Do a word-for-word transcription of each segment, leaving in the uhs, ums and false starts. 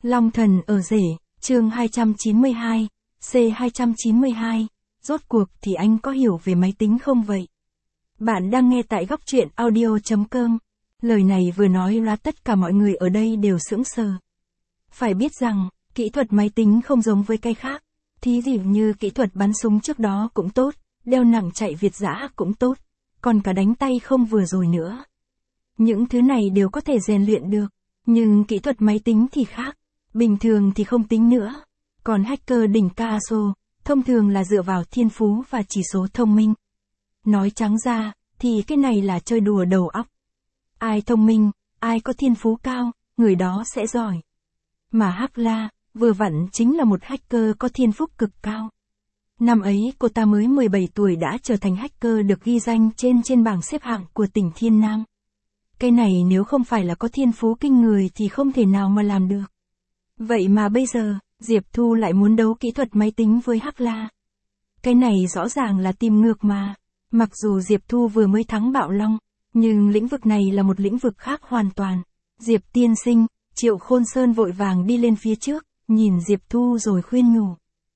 Long thần ở rể, chương hai trăm chín mươi hai, C hai trăm chín mươi hai, rốt cuộc thì anh có hiểu về máy tính không vậy? Bạn đang nghe tại góc truyện audio chấm com. Lời này vừa nói là tất cả mọi người ở đây đều sững sờ. Phải biết rằng, kỹ thuật máy tính không giống với cái khác. Thí dụ như kỹ thuật bắn súng trước đó cũng tốt, đeo nặng chạy Việt dã cũng tốt, còn cả đánh tay không vừa rồi nữa. Những thứ này đều có thể rèn luyện được, nhưng kỹ thuật máy tính thì khác. Bình thường thì không tính nữa. Còn hacker đỉnh cao thông thường là dựa vào thiên phú và chỉ số thông minh. Nói trắng ra, thì cái này là chơi đùa đầu óc. Ai thông minh, ai có thiên phú cao, người đó sẽ giỏi. Mà Hắc-La, vừa vặn chính là một hacker có thiên phú cực cao. Năm ấy cô ta mới mười bảy tuổi đã trở thành hacker được ghi danh trên trên bảng xếp hạng của tỉnh Thiên Nam. Cái này nếu không phải là có thiên phú kinh người thì không thể nào mà làm được. Vậy mà bây giờ, Diệp Thu lại muốn đấu kỹ thuật máy tính với Hắc-La. Cái này rõ ràng là tìm ngược mà. Mặc dù Diệp Thu vừa mới thắng Bạo Long, nhưng lĩnh vực này là một lĩnh vực khác hoàn toàn. Diệp tiên sinh, Triệu Khôn Sơn vội vàng đi lên phía trước, nhìn Diệp Thu rồi khuyên nhủ.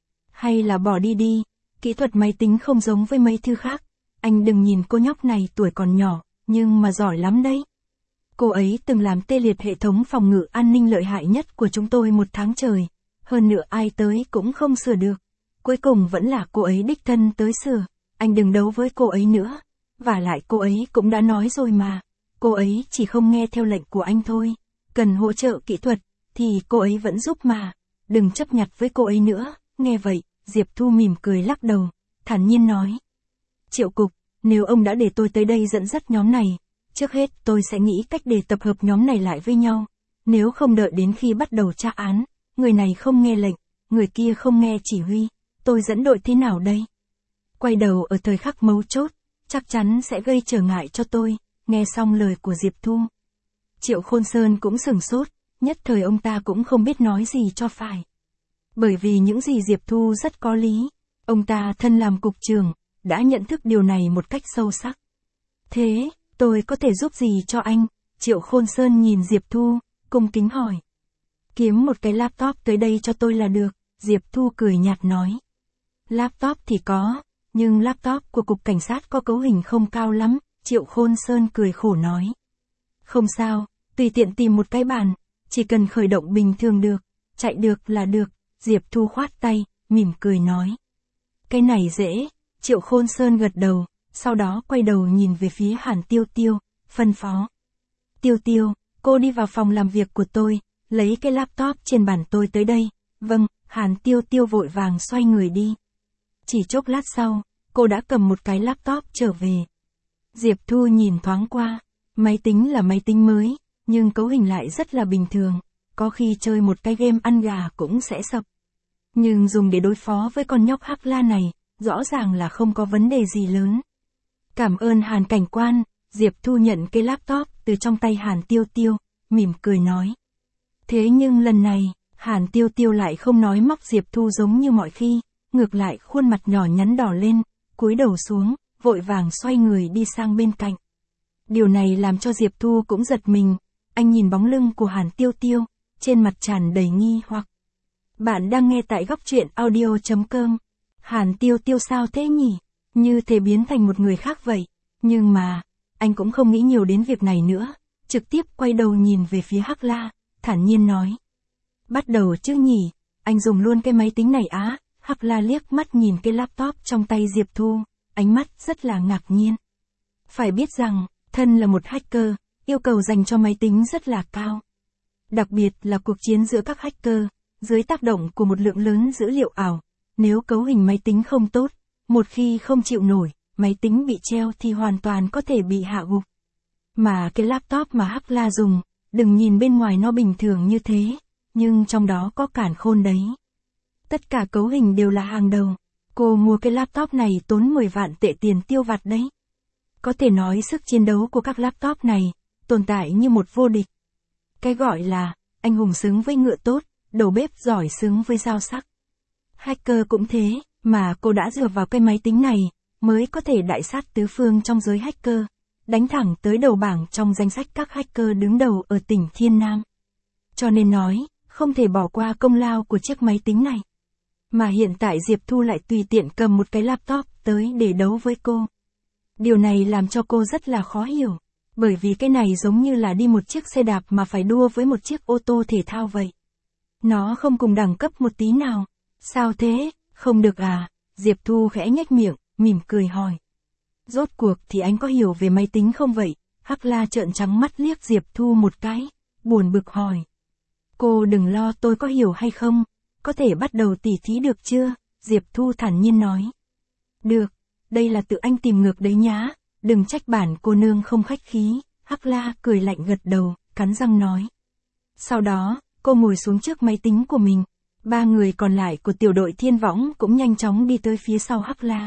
Hay là bỏ đi đi, kỹ thuật máy tính không giống với mấy thứ khác. Anh đừng nhìn cô nhóc này tuổi còn nhỏ, nhưng mà giỏi lắm đấy. Cô ấy từng làm tê liệt hệ thống phòng ngự an ninh lợi hại nhất của chúng tôi một tháng trời. Hơn nữa ai tới cũng không sửa được. Cuối cùng vẫn là cô ấy đích thân tới sửa. Anh đừng đấu với cô ấy nữa. Và lại cô ấy cũng đã nói rồi mà. Cô ấy chỉ không nghe theo lệnh của anh thôi. Cần hỗ trợ kỹ thuật, thì cô ấy vẫn giúp mà. Đừng chấp nhặt với cô ấy nữa. Nghe vậy, Diệp Thu mỉm cười lắc đầu, thản nhiên nói. Triệu cục, nếu ông đã để tôi tới đây dẫn dắt nhóm này, trước hết tôi sẽ nghĩ cách để tập hợp nhóm này lại với nhau. Nếu không đợi đến khi bắt đầu tra án, người này không nghe lệnh, người kia không nghe chỉ huy, tôi dẫn đội thế nào đây? Quay đầu ở thời khắc mấu chốt, chắc chắn sẽ gây trở ngại cho tôi. Nghe xong lời của Diệp Thu, Triệu Khôn Sơn cũng sửng sốt, nhất thời ông ta cũng không biết nói gì cho phải. Bởi vì những gì Diệp Thu rất có lý, ông ta thân làm cục trưởng, đã nhận thức điều này một cách sâu sắc. Thế, tôi có thể giúp gì cho anh? Triệu Khôn Sơn nhìn Diệp Thu, cung kính hỏi. Kiếm một cái laptop tới đây cho tôi là được, Diệp Thu cười nhạt nói. Laptop thì có, nhưng laptop của cục cảnh sát có cấu hình không cao lắm, Triệu Khôn Sơn cười khổ nói. Không sao, tùy tiện tìm một cái bàn, chỉ cần khởi động bình thường được, chạy được là được, Diệp Thu khoát tay, mỉm cười nói. Cái này dễ, Triệu Khôn Sơn gật đầu, sau đó quay đầu nhìn về phía Hàn Tiêu Tiêu, phân phó. Tiêu Tiêu, cô đi vào phòng làm việc của tôi, lấy cái laptop trên bàn tôi tới đây. Vâng, Hàn Tiêu Tiêu vội vàng xoay người đi. Chỉ chốc lát sau, cô đã cầm một cái laptop trở về. Diệp Thu nhìn thoáng qua, máy tính là máy tính mới, nhưng cấu hình lại rất là bình thường, có khi chơi một cái game ăn gà cũng sẽ sập. Nhưng dùng để đối phó với con nhóc Hắc-La này, rõ ràng là không có vấn đề gì lớn. Cảm ơn Hàn cảnh quan, Diệp Thu nhận cái laptop từ trong tay Hàn Tiêu Tiêu, mỉm cười nói. Thế nhưng lần này, Hàn Tiêu Tiêu lại không nói móc Diệp Thu giống như mọi khi, ngược lại khuôn mặt nhỏ nhắn đỏ lên, cúi đầu xuống, vội vàng xoay người đi sang bên cạnh. Điều này làm cho Diệp Thu cũng giật mình, anh nhìn bóng lưng của Hàn Tiêu Tiêu, trên mặt tràn đầy nghi hoặc. Bạn đang nghe tại góc truyện audio chấm com. Hàn Tiêu Tiêu sao thế nhỉ? Như thể biến thành một người khác vậy. Nhưng mà, anh cũng không nghĩ nhiều đến việc này nữa, trực tiếp quay đầu nhìn về phía Hắc-La, thản nhiên nói. Bắt đầu chứ nhỉ, anh dùng luôn cái máy tính này á? Hắc-La liếc mắt nhìn cái laptop trong tay Diệp Thu, ánh mắt rất là ngạc nhiên. Phải biết rằng, thân là một hacker, yêu cầu dành cho máy tính rất là cao. Đặc biệt là cuộc chiến giữa các hacker, dưới tác động của một lượng lớn dữ liệu ảo, nếu cấu hình máy tính không tốt, một khi không chịu nổi, máy tính bị treo thì hoàn toàn có thể bị hạ gục. Mà cái laptop mà Hắc-La dùng, đừng nhìn bên ngoài nó bình thường như thế, nhưng trong đó có cản khôn đấy. Tất cả cấu hình đều là hàng đầu. Cô mua cái laptop này tốn mười vạn tệ tiền tiêu vặt đấy. Có thể nói sức chiến đấu của các laptop này, tồn tại như một vô địch. Cái gọi là, anh hùng xứng với ngựa tốt, đầu bếp giỏi xứng với dao sắc. Hacker cũng thế, mà cô đã dựa vào cái máy tính này, mới có thể đại sát tứ phương trong giới hacker, đánh thẳng tới đầu bảng trong danh sách các hacker đứng đầu ở tỉnh Thiên Nam. Cho nên nói, không thể bỏ qua công lao của chiếc máy tính này. Mà hiện tại Diệp Thu lại tùy tiện cầm một cái laptop tới để đấu với cô. Điều này làm cho cô rất là khó hiểu, bởi vì cái này giống như là đi một chiếc xe đạp mà phải đua với một chiếc ô tô thể thao vậy. Nó không cùng đẳng cấp một tí nào. Sao thế, không được à? Diệp Thu khẽ nhếch miệng, mỉm cười hỏi. Rốt cuộc thì anh có hiểu về máy tính không vậy? Hắc La trợn trắng mắt liếc Diệp Thu một cái, buồn bực hỏi. Cô đừng lo tôi có hiểu hay không, có thể bắt đầu tỉ thí được chưa? Diệp Thu thản nhiên nói. Được, đây là tự anh tìm ngược đấy nhá, đừng trách bản cô nương không khách khí. Hắc La cười lạnh gật đầu, cắn răng nói. Sau đó, cô ngồi xuống trước máy tính của mình. Ba người còn lại của tiểu đội Thiên Võng cũng nhanh chóng đi tới phía sau Hắc La.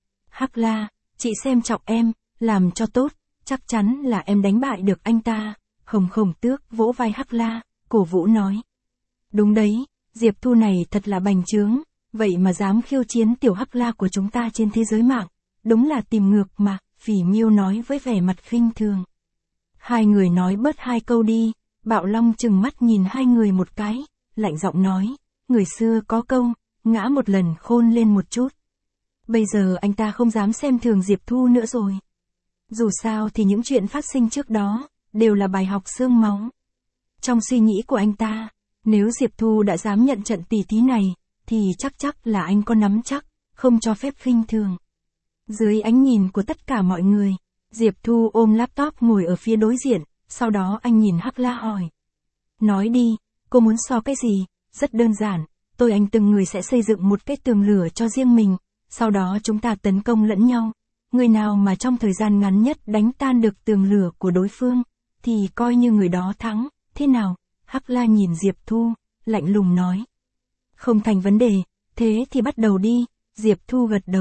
Hắc La, chị xem trọng em, làm cho tốt, chắc chắn là em đánh bại được anh ta. Hồng Khổng Tước vỗ vai Hắc La, cổ vũ nói. Đúng đấy, Diệp Thu này thật là bành trướng, vậy mà dám khiêu chiến tiểu Hắc La của chúng ta trên thế giới mạng, đúng là tìm ngược mà, Phỉ Miêu nói với vẻ mặt khinh thường. Hai người nói bớt hai câu đi, Bạo Long trừng mắt nhìn hai người một cái, lạnh giọng nói, người xưa có câu, ngã một lần khôn lên một chút. Bây giờ anh ta không dám xem thường Diệp Thu nữa rồi. Dù sao thì những chuyện phát sinh trước đó, đều là bài học xương máu. Trong suy nghĩ của anh ta, nếu Diệp Thu đã dám nhận trận tỷ thí này, thì chắc chắc là anh có nắm chắc, không cho phép khinh thường. Dưới ánh nhìn của tất cả mọi người, Diệp Thu ôm laptop ngồi ở phía đối diện, sau đó anh nhìn Hắc La hỏi. Nói đi, cô muốn so cái gì? Rất đơn giản, tôi anh từng người sẽ xây dựng một cái tường lửa cho riêng mình, sau đó chúng ta tấn công lẫn nhau. Người nào mà trong thời gian ngắn nhất đánh tan được tường lửa của đối phương, thì coi như người đó thắng, thế nào? Hắc La nhìn Diệp Thu, lạnh lùng nói. Không thành vấn đề, thế thì bắt đầu đi, Diệp Thu gật đầu.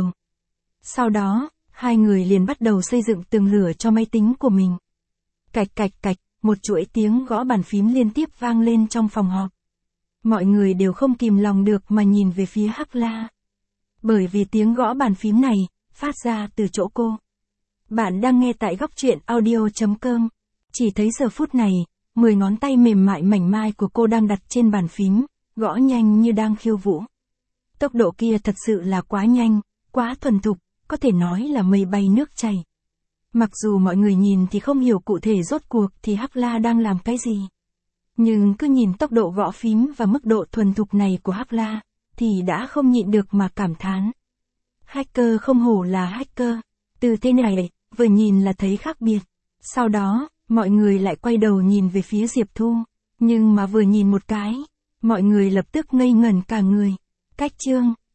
Sau đó, hai người liền bắt đầu xây dựng tường lửa cho máy tính của mình. Cạch cạch cạch, một chuỗi tiếng gõ bàn phím liên tiếp vang lên trong phòng họp. Mọi người đều không kìm lòng được mà nhìn về phía Hắc La. Bởi vì tiếng gõ bàn phím này, phát ra từ chỗ cô. Bạn đang nghe tại góc truyện audio chấm com. Chỉ thấy giờ phút này, mười ngón tay mềm mại mảnh mai của cô đang đặt trên bàn phím, gõ nhanh như đang khiêu vũ. Tốc độ kia thật sự là quá nhanh, quá thuần thục, có thể nói là mây bay nước chảy. Mặc dù mọi người nhìn thì không hiểu cụ thể rốt cuộc thì Hắc La đang làm cái gì. Nhưng cứ nhìn tốc độ gõ phím và mức độ thuần thục này của Hắc La, thì đã không nhịn được mà cảm thán. Hacker không hổ là hacker, từ thế này, vừa nhìn là thấy khác biệt. Sau đó, mọi người lại quay đầu nhìn về phía Diệp Thu, nhưng mà vừa nhìn một cái, mọi người lập tức ngây ngẩn cả người. Cách chương